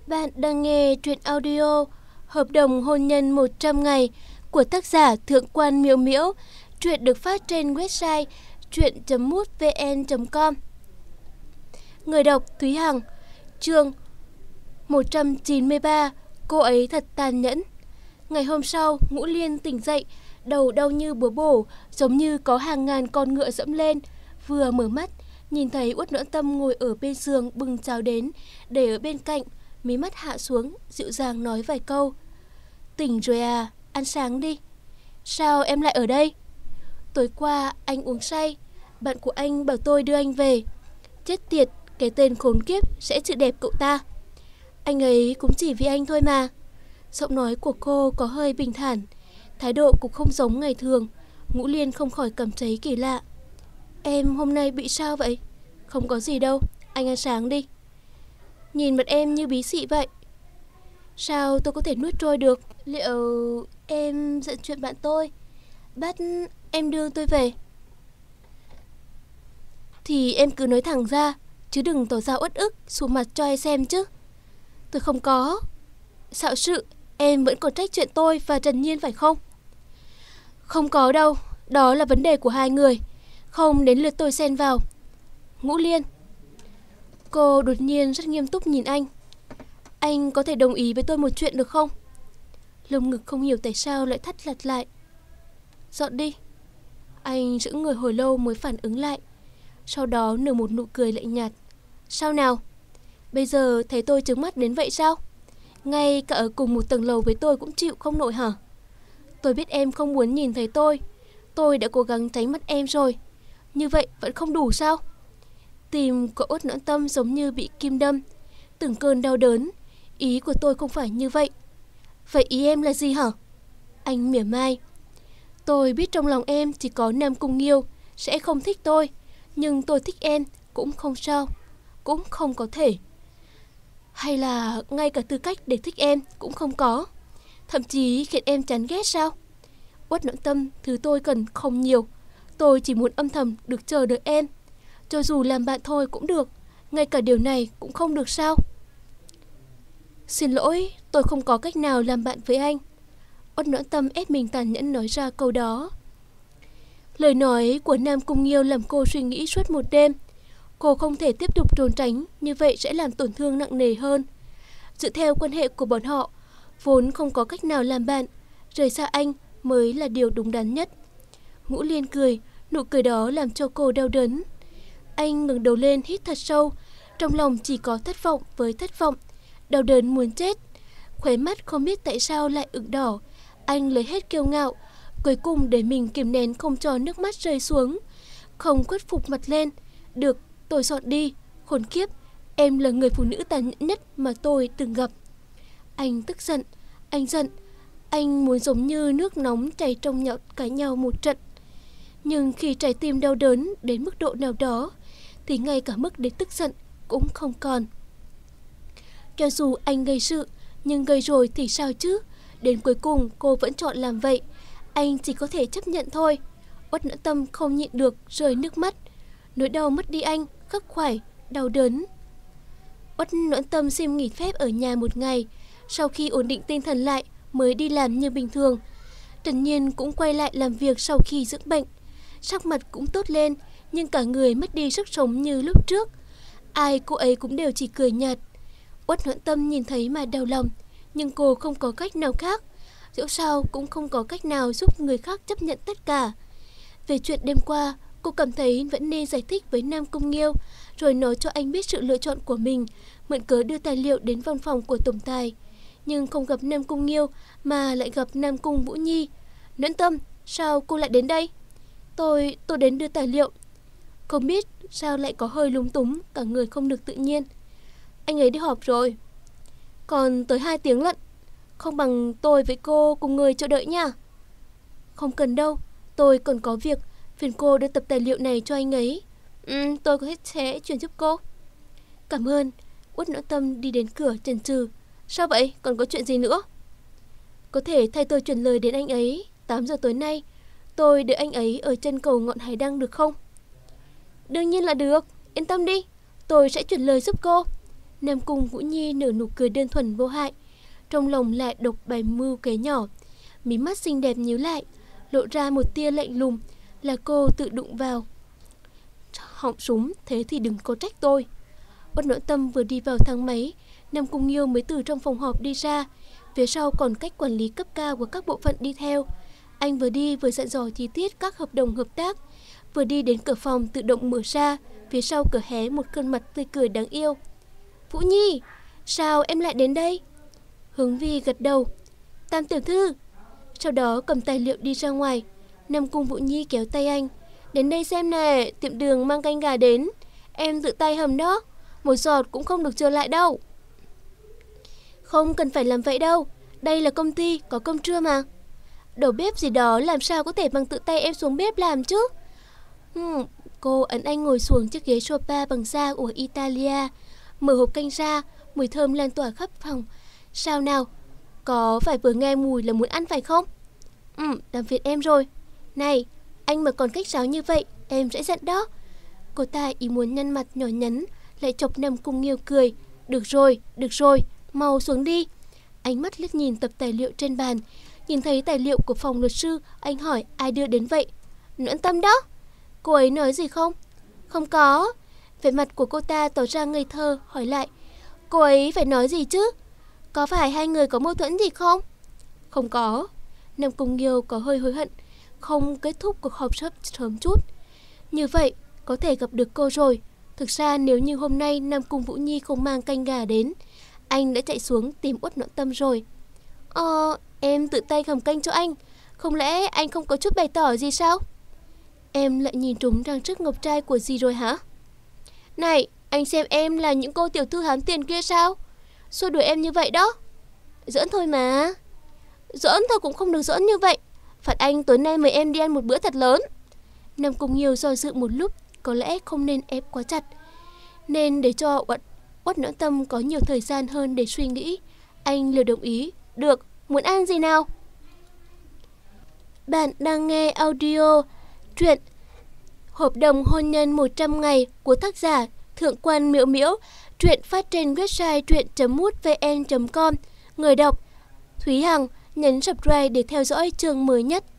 Bạn đang nghe truyện audio Hợp đồng hôn nhân 100 ngày của tác giả Thượng quan Miễu Miễu. Truyện được phát trên website truyện.mútvn.com. Người đọc Thúy Hằng. Chương 193. Cô ấy thật tàn nhẫn. Ngày hôm sau, Ngũ Liên tỉnh dậy, đầu đau như búa bổ, giống như có hàng ngàn con ngựa dẫm lên. Vừa mở mắt, nhìn thấy Uất Noãn Tâm ngồi ở bên giường bưng cháo đến, để ở bên cạnh, mí mắt hạ xuống, dịu dàng nói vài câu. Tỉnh rồi à, ăn sáng đi. Sao em lại ở đây? Tối qua anh uống say, bạn của anh bảo tôi đưa anh về. Chết tiệt, cái tên khốn kiếp sẽ chữ đẹp cậu ta. Anh ấy cũng chỉ vì anh thôi mà. Giọng nói của cô có hơi bình thản, thái độ cũng không giống ngày thường. Ngũ Liên không khỏi cảm thấy kỳ lạ. Em hôm nay bị sao vậy? Không có gì đâu, anh ăn sáng đi. Nhìn mặt em như bí xị vậy. Sao tôi có thể nuốt trôi được? Liệu em giận chuyện bạn tôi bắt em đưa tôi về? Thì em cứ nói thẳng ra, chứ đừng tỏ ra uất ức xuống mặt cho ai xem chứ. Tôi không có. Xạo sự, em vẫn còn trách chuyện tôi và Trần Nhiên phải không? Không có đâu, đó là vấn đề của hai người, không đến lượt tôi xen vào. Ngũ Liên. Cô đột nhiên rất nghiêm túc nhìn anh. Anh có thể đồng ý với tôi một chuyện được không? Lồng ngực không hiểu tại sao lại thắt lặt lại. Dọn đi. Anh giữ người hồi lâu mới phản ứng lại, sau đó nở một nụ cười lạnh nhạt. Sao nào? Bây giờ thấy tôi trướng mắt đến vậy sao? Ngay cả ở cùng một tầng lầu với tôi cũng chịu không nổi hả? Tôi biết em không muốn nhìn thấy tôi đã cố gắng tránh mắt em rồi. Như vậy vẫn không đủ sao? Tim của Uất Noãn Tâm giống như bị kim đâm, từng cơn đau đớn. Ý của tôi không phải như vậy. Vậy ý em là gì hả? Anh mỉa mai. Tôi biết trong lòng em chỉ có Nam Cung Nghiêu sẽ không thích tôi, nhưng tôi thích em cũng không sao, cũng không có thể. Hay là ngay cả tư cách để thích em cũng không có, thậm chí khiến em chán ghét sao? Uất Noãn Tâm, thứ tôi cần không nhiều. Tôi chỉ muốn âm thầm được chờ đợi em. Cho dù làm bạn thôi cũng được, ngay cả điều này cũng không được sao? Xin lỗi, tôi không có cách nào làm bạn với anh. Uất Noãn Tâm ép mình tàn nhẫn nói ra câu đó. Lời nói của Nam Cung Nghiêu làm cô suy nghĩ suốt một đêm. Cô không thể tiếp tục trốn tránh, như vậy sẽ làm tổn thương nặng nề hơn. Dựa theo quan hệ của bọn họ, vốn không có cách nào làm bạn, rời xa anh mới là điều đúng đắn nhất. Ngũ Liên cười, nụ cười đó làm cho cô đau đớn. Anh ngẩng đầu lên hít thật sâu, trong lòng chỉ có thất vọng với thất vọng, đau đớn muốn chết. Khóe mắt không biết tại sao lại ửng đỏ. Anh lấy hết kiêu ngạo, cuối cùng để mình kìm nén không cho nước mắt rơi xuống, không khuất phục mặt lên. Được, tôi dọn đi. Khốn kiếp, em là người phụ nữ tàn nhẫn nhất mà tôi từng gặp. Anh tức giận, anh giận. Anh muốn giống như nước nóng chảy trong nhọt cãi nhau một trận. Nhưng khi trái tim đau đớn đến mức độ nào đó, thì ngay cả mức để tức giận cũng không còn. Cho dù anh gây sự, nhưng gây rồi thì sao chứ? Đến cuối cùng cô vẫn chọn làm vậy. Anh chỉ có thể chấp nhận thôi. Uất Noãn Tâm không nhịn được rơi nước mắt. Nỗi đau mất đi anh khắc khoải, đau đớn. Uất Noãn Tâm xin nghỉ phép ở nhà một ngày, sau khi ổn định tinh thần lại mới đi làm như bình thường. Trần Nhiên cũng quay lại làm việc sau khi dưỡng bệnh. Sắc mặt cũng tốt lên, nhưng cả người mất đi sức sống như lúc trước. Ai cô ấy cũng đều chỉ cười nhạt. Uất Noãn Tâm nhìn thấy mà đau lòng, nhưng cô không có cách nào khác. Dẫu sao cũng không có cách nào giúp người khác chấp nhận tất cả. Về chuyện đêm qua, cô cảm thấy vẫn nên giải thích với Nam Cung Nghiêu, rồi nói cho anh biết sự lựa chọn của mình, mượn cớ đưa tài liệu đến văn phòng của tổng tài. Nhưng không gặp Nam Cung Nghiêu mà lại gặp Nam Cung Vũ Nhi. Noãn Tâm, sao cô lại đến đây? Tôi đến đưa tài liệu. Không biết sao lại có hơi lúng túng, cả người không được tự nhiên. Anh ấy đi họp rồi. Còn tới 2 tiếng lận. Không bằng tôi với cô cùng người chờ đợi nha. Không cần đâu, tôi còn có việc, phiền cô đưa tập tài liệu này cho anh ấy. Tôi sẽ chuyển giúp cô. Cảm ơn. Uất Noãn Tâm đi đến cửa chần chừ. Sao vậy, còn có chuyện gì nữa? Có thể thay tôi truyền lời đến anh ấy. 8 giờ tối nay tôi đợi anh ấy ở chân cầu ngọn hải đăng được không? Đương nhiên là được, yên tâm đi, tôi sẽ truyền lời giúp cô. Nam Cung Vũ Nhi nở nụ cười đơn thuần vô hại, trong lòng lại độc bày mưu kế nhỏ. Mí mắt xinh đẹp nhíu lại, lộ ra một tia lạnh lùng, là cô tự đụng vào họng súng, thế thì đừng có trách tôi. Uất Noãn Tâm vừa đi vào thang máy, Nam Cung Nghiêu mới từ trong phòng họp đi ra. Phía sau còn cách quản lý cấp cao của các bộ phận đi theo. Anh vừa đi vừa dặn dò chi tiết các hợp đồng hợp tác. Vừa đi đến cửa phòng tự động mở ra, phía sau cửa hé một khuôn mặt tươi cười đáng yêu. Vũ Nhi, sao em lại đến đây? Hướng Vi gật đầu. Tam tiểu thư. Sau đó cầm tài liệu đi ra ngoài. Nam Cung Vũ Nhi kéo tay anh. Đến đây xem nè, tiệm đường mang canh gà đến. Em tự tay hầm đó, một giọt cũng không được trở lại đâu. Không cần phải làm vậy đâu, đây là công ty, có cơm trưa mà. Đầu bếp gì đó làm sao có thể bằng tự tay em xuống bếp làm chứ. Cô ấn anh ngồi xuống chiếc ghế sofa bằng da của Italia, mở hộp canh ra, mùi thơm lan tỏa khắp phòng. Sao nào, có phải vừa nghe mùi là muốn ăn phải không? Làm phiền em rồi. Này, anh mà còn khách sáo như vậy, em sẽ giận đó. Cô ta ý muốn nhăn mặt nhỏ nhắn, lại chọc Nam Cung Nghiêu cười. Được rồi, mau xuống đi. Ánh mắt liếc nhìn tập tài liệu trên bàn, nhìn thấy tài liệu của phòng luật sư, anh hỏi ai đưa đến vậy. Noãn Tâm đó. Cô ấy nói gì không? Không có. Vẻ mặt của cô ta tỏ ra ngây thơ, hỏi lại. Cô ấy phải nói gì chứ? Có phải hai người có mâu thuẫn gì không? Không có. Nam Cung Nghiêu có hơi hối hận, không kết thúc cuộc họp sớm chút. Như vậy, có thể gặp được cô rồi. Thực ra nếu như hôm nay Nam Cung Vũ Nhi không mang canh gà đến, anh đã chạy xuống tìm Uất Noãn Tâm rồi. Em tự tay hầm canh cho anh. Không lẽ anh không có chút bày tỏ gì sao? Em lại nhìn trúng trang sức ngọc trai của gì rồi hả? Này, anh xem em là những cô tiểu thư hám tiền kia sao? Xua đuổi em như vậy đó. Giỡn thôi mà. Giỡn thôi cũng không được giỡn như vậy. Phạt anh tối nay mời em đi ăn một bữa thật lớn. Nam Cung Nghiêu do dự một lúc, có lẽ không nên ép quá chặt, nên để cho Uất Noãn Tâm có nhiều thời gian hơn để suy nghĩ. Anh liền đồng ý. Được, muốn ăn gì nào? Bạn đang nghe audio truyện Hợp đồng hôn nhân 100 ngày của tác giả Thượng quan Miễu Miễu. Truyện phát trên website truyện.mútvn.com. Người đọc Thúy Hằng. Nhấn subscribe để theo dõi chương mới nhất.